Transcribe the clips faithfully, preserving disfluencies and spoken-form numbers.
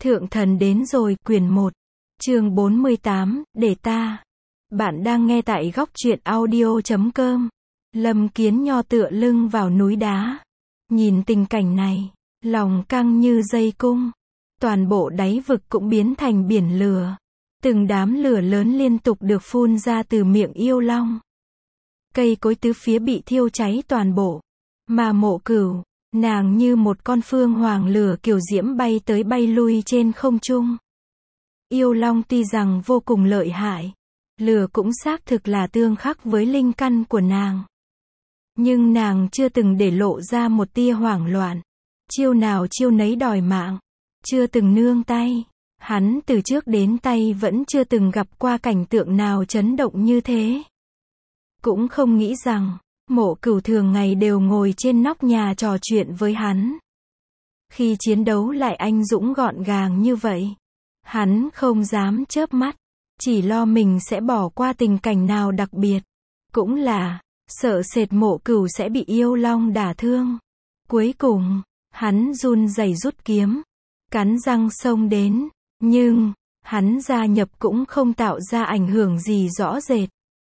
Thượng thần đến rồi, quyển một, chương bốn mươi tám, để ta. Bạn đang nghe tại góc truyện audio chấm com. Lâm Kiến Nho tựa lưng vào núi đá. Nhìn tình cảnh này, lòng căng như dây cung. Toàn bộ đáy vực cũng biến thành biển lửa. Từng đám lửa lớn liên tục được phun ra từ miệng yêu long. Cây cối tứ phía bị thiêu cháy toàn bộ. Mà Mộ Cửu, nàng như một con phương hoàng lửa kiều diễm bay tới bay lui trên không trung. Yêu long tuy rằng vô cùng lợi hại, lửa cũng xác thực là tương khắc với linh căn của nàng. Nhưng nàng chưa từng để lộ ra một tia hoảng loạn. Chiêu nào chiêu nấy đòi mạng. Chưa từng nương tay. Hắn từ trước đến tay vẫn chưa từng gặp qua cảnh tượng nào chấn động như thế. Cũng không nghĩ rằng, Mộ Cửu thường ngày đều ngồi trên nóc nhà trò chuyện với hắn. Khi chiến đấu lại anh dũng gọn gàng như vậy. Hắn không dám chớp mắt, chỉ lo mình sẽ bỏ qua tình cảnh nào đặc biệt. Cũng là, sợ sệt Mộ Cửu sẽ bị yêu long đả thương. Cuối cùng, hắn run rẩy rút kiếm, cắn răng xông đến, nhưng, hắn gia nhập cũng không tạo ra ảnh hưởng gì rõ rệt.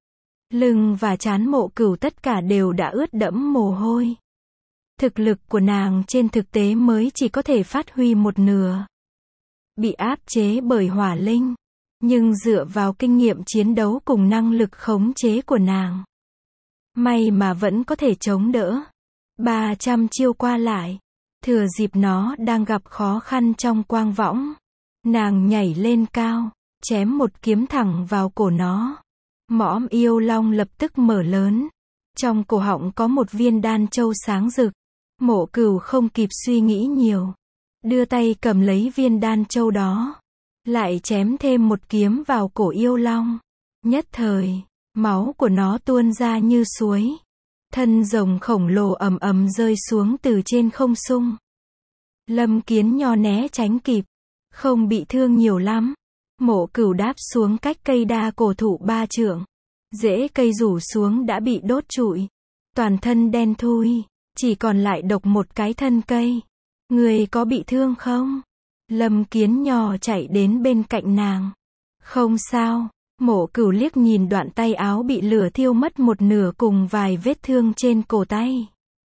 Lưng và trán Mộ Cửu tất cả đều đã ướt đẫm mồ hôi. Thực lực của nàng trên thực tế mới chỉ có thể phát huy một nửa. Bị áp chế bởi hỏa linh. Nhưng dựa vào kinh nghiệm chiến đấu cùng năng lực khống chế của nàng, may mà vẫn có thể chống đỡ. ba trăm chiêu qua lại. Thừa dịp nó đang gặp khó khăn trong quang võng, nàng nhảy lên cao, chém một kiếm thẳng vào cổ nó. Mõm yêu long lập tức mở lớn. Trong cổ họng có một viên đan châu sáng rực. Mộ Cửu không kịp suy nghĩ nhiều, đưa tay cầm lấy viên đan châu đó, lại chém thêm một kiếm vào cổ yêu long. Nhất thời, máu của nó tuôn ra như suối. Thân rồng khổng lồ ầm ầm rơi xuống từ trên không trung. Lâm Kiến Nho né tránh kịp, không bị thương nhiều lắm. Mộ Cửu đáp xuống cách cây đa cổ thụ ba trượng. Rễ cây rủ xuống đã bị đốt trụi. Toàn thân đen thui, chỉ còn lại độc một cái thân cây. Người có bị thương không? Lâm Kiến Nho chạy đến bên cạnh nàng. Không sao. Mộ Cửu liếc nhìn đoạn tay áo bị lửa thiêu mất một nửa cùng vài vết thương trên cổ tay.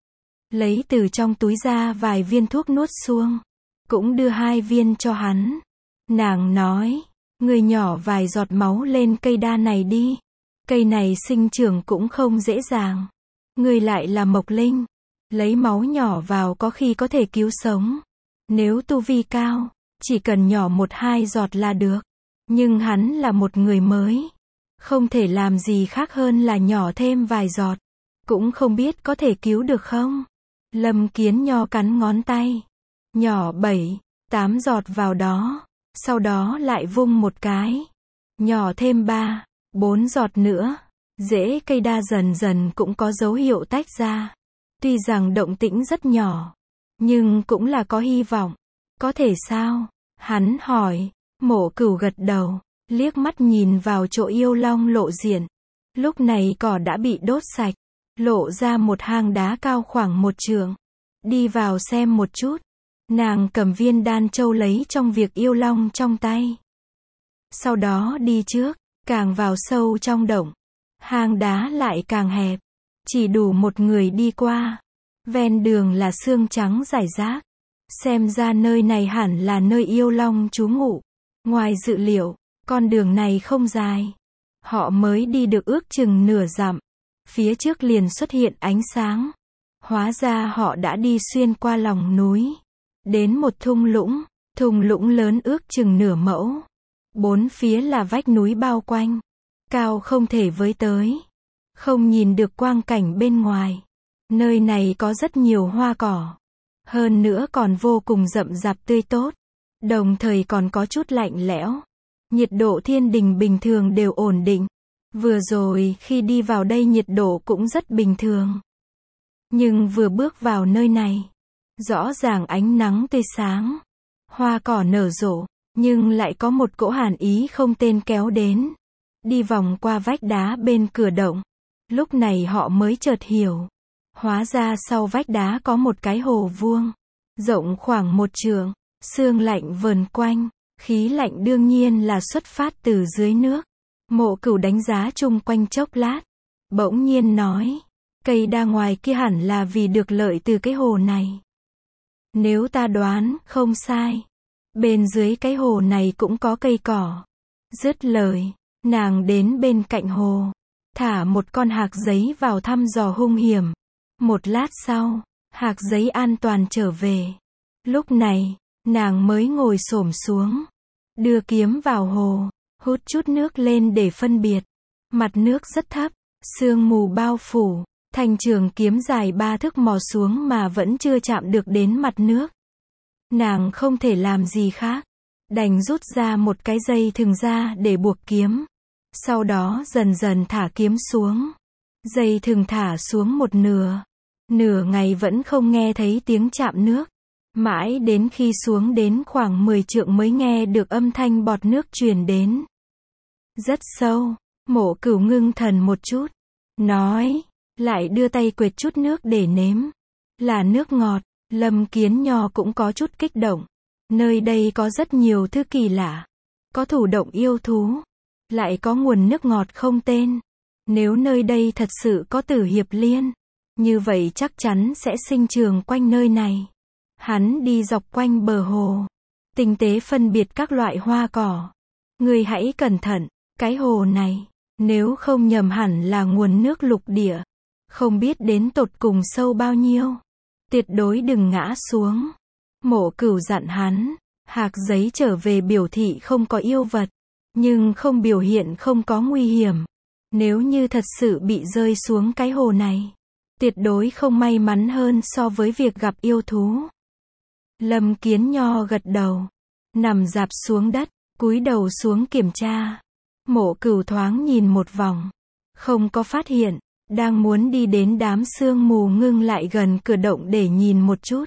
Lấy từ trong túi ra vài viên thuốc nuốt xuống. Cũng đưa hai viên cho hắn. Nàng nói, người nhỏ vài giọt máu lên cây đa này đi. Cây này sinh trưởng cũng không dễ dàng. Người lại là Mộc Linh. Lấy máu nhỏ vào có khi có thể cứu sống. Nếu tu vi cao, chỉ cần nhỏ một hai giọt là được. Nhưng hắn là một người mới. Không thể làm gì khác hơn là nhỏ thêm vài giọt. Cũng không biết có thể cứu được không? Lâm Kiến Nho cắn ngón tay. Nhỏ bảy, tám giọt vào đó. Sau đó lại vung một cái. Nhỏ thêm ba, bốn giọt nữa. Rễ cây đa dần dần cũng có dấu hiệu tách ra. Tuy rằng động tĩnh rất nhỏ, nhưng cũng là có hy vọng. Có thể sao? Hắn hỏi. Mộ Cửu gật đầu, liếc mắt nhìn vào chỗ yêu long lộ diện. Lúc này cỏ đã bị đốt sạch, lộ ra một hang đá cao khoảng một trượng. Đi vào xem một chút. Nàng cầm viên đan châu lấy trong việc yêu long trong tay. Sau đó đi trước, càng vào sâu trong động. Hang đá lại càng hẹp, chỉ đủ một người đi qua. Ven đường là xương trắng rải rác. Xem ra nơi này hẳn là nơi yêu long trú ngụ. Ngoài dự liệu, con đường này không dài. Họ mới đi được ước chừng nửa dặm. Phía trước liền xuất hiện ánh sáng. Hóa ra họ đã đi xuyên qua lòng núi. Đến một thung lũng. Thung lũng lớn ước chừng nửa mẫu. Bốn phía là vách núi bao quanh. Cao không thể với tới. Không nhìn được quang cảnh bên ngoài. Nơi này có rất nhiều hoa cỏ. Hơn nữa còn vô cùng rậm rạp tươi tốt. Đồng thời còn có chút lạnh lẽo. Nhiệt độ thiên đình bình thường đều ổn định. Vừa rồi khi đi vào đây nhiệt độ cũng rất bình thường. Nhưng vừa bước vào nơi này, rõ ràng ánh nắng tươi sáng. Hoa cỏ nở rộ, nhưng lại có một cỗ hàn ý không tên kéo đến. Đi vòng qua vách đá bên cửa động. Lúc này họ mới chợt hiểu. Hóa ra sau vách đá có một cái hồ vuông. Rộng khoảng một trượng. sương lạnh vờn quanh, khí lạnh đương nhiên là xuất phát từ dưới nước. Mộ Cửu đánh giá chung quanh chốc lát, bỗng nhiên nói, cây đa ngoài kia hẳn là vì được lợi từ cái hồ này. Nếu ta đoán không sai, bên dưới cái hồ này cũng có cây cỏ. Dứt lời, nàng đến bên cạnh hồ, thả một con hạc giấy vào thăm dò hung hiểm. Một lát sau, hạc giấy an toàn trở về. Lúc này, nàng mới ngồi xổm xuống, đưa kiếm vào hồ, hút chút nước lên để phân biệt. Mặt nước rất thấp, sương mù bao phủ, thanh trường kiếm dài ba thước mò xuống mà vẫn chưa chạm được đến mặt nước. Nàng không thể làm gì khác, đành rút ra một cái dây thừng ra để buộc kiếm. Sau đó dần dần thả kiếm xuống. Dây thừng thả xuống một nửa. Nửa ngày vẫn không nghe thấy tiếng chạm nước. Mãi đến khi xuống đến khoảng mười trượng mới nghe được âm thanh bọt nước truyền đến. Rất sâu, Mộ Cửu ngưng thần một chút, nói, lại đưa tay quệt chút nước để nếm. Là nước ngọt. Lâm Kiến Nho cũng có chút kích động. Nơi đây có rất nhiều thứ kỳ lạ. Có thủ động yêu thú, lại có nguồn nước ngọt không tên. Nếu nơi đây thật sự có Tử Hiệp Liên, như vậy chắc chắn sẽ sinh trường quanh nơi này. Hắn đi dọc quanh bờ hồ, tinh tế phân biệt các loại hoa cỏ. Người hãy cẩn thận, cái hồ này, nếu không nhầm hẳn là nguồn nước lục địa. Không biết đến tột cùng sâu bao nhiêu. Tuyệt đối đừng ngã xuống. Mộ Cửu dặn hắn. Hạc giấy trở về biểu thị không có yêu vật, nhưng không biểu hiện không có nguy hiểm. Nếu như thật sự bị rơi xuống cái hồ này, tuyệt đối không may mắn hơn so với việc gặp yêu thú. Lâm Kiến Nho gật đầu, nằm rạp xuống đất, cúi đầu xuống kiểm tra. Mộ Cửu thoáng nhìn một vòng, không có phát hiện, đang muốn đi đến đám sương mù ngưng lại gần cửa động để nhìn một chút.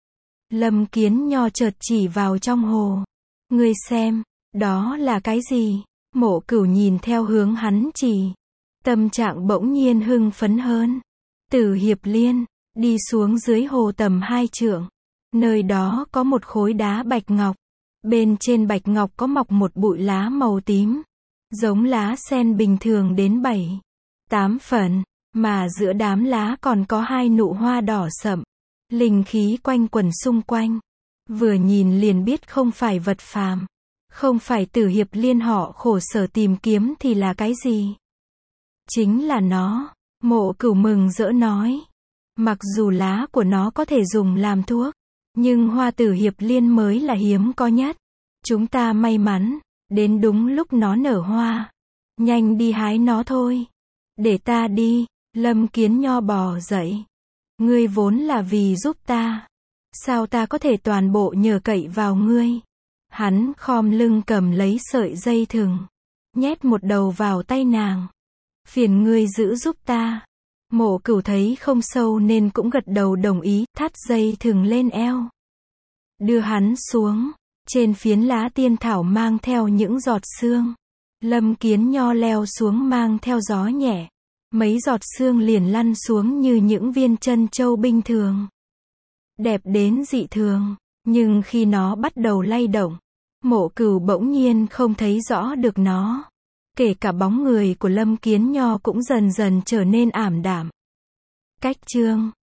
Lâm Kiến Nho chợt chỉ vào trong hồ. Ngươi xem, đó là cái gì? Mộ Cửu nhìn theo hướng hắn chỉ. Tâm trạng bỗng nhiên hưng phấn hơn. Tử Hiệp Liên, đi xuống dưới hồ tầm hai trượng. Nơi đó có một khối đá bạch ngọc. Bên trên bạch ngọc có mọc một bụi lá màu tím. Giống lá sen bình thường đến bảy, tám phần. Mà giữa đám lá còn có hai nụ hoa đỏ sậm. Linh khí quanh quẩn xung quanh. Vừa nhìn liền biết không phải vật phàm. Không phải Tử Hiệp Liên họ khổ sở tìm kiếm thì là cái gì? Chính là nó. Mộ Cửu mừng rỡ nói. Mặc dù lá của nó có thể dùng làm thuốc, nhưng hoa Tử Hiệp Liên mới là hiếm có nhất. Chúng ta may mắn, đến đúng lúc nó nở hoa. Nhanh đi hái nó thôi. Để ta đi. Lâm Kiến Nho bò dậy. Ngươi vốn là vì giúp ta. Sao ta có thể toàn bộ nhờ cậy vào ngươi? Hắn khom lưng cầm lấy sợi dây thừng, nhét một đầu vào tay nàng. Phiền ngươi giữ giúp ta. Mộ Cửu thấy không sâu nên cũng gật đầu đồng ý, thắt dây thừng lên eo. Đưa hắn xuống. Trên phiến lá tiên thảo mang theo những giọt sương. Lâm Kiến Nho leo xuống mang theo gió nhẹ. Mấy giọt sương liền lăn xuống như những viên chân châu bình thường. Đẹp đến dị thường, nhưng khi nó bắt đầu lay động, Mộ Cửu bỗng nhiên không thấy rõ được nó. Kể cả bóng người của Lâm Kiến Nho cũng dần dần trở nên ảm đạm. Cách chương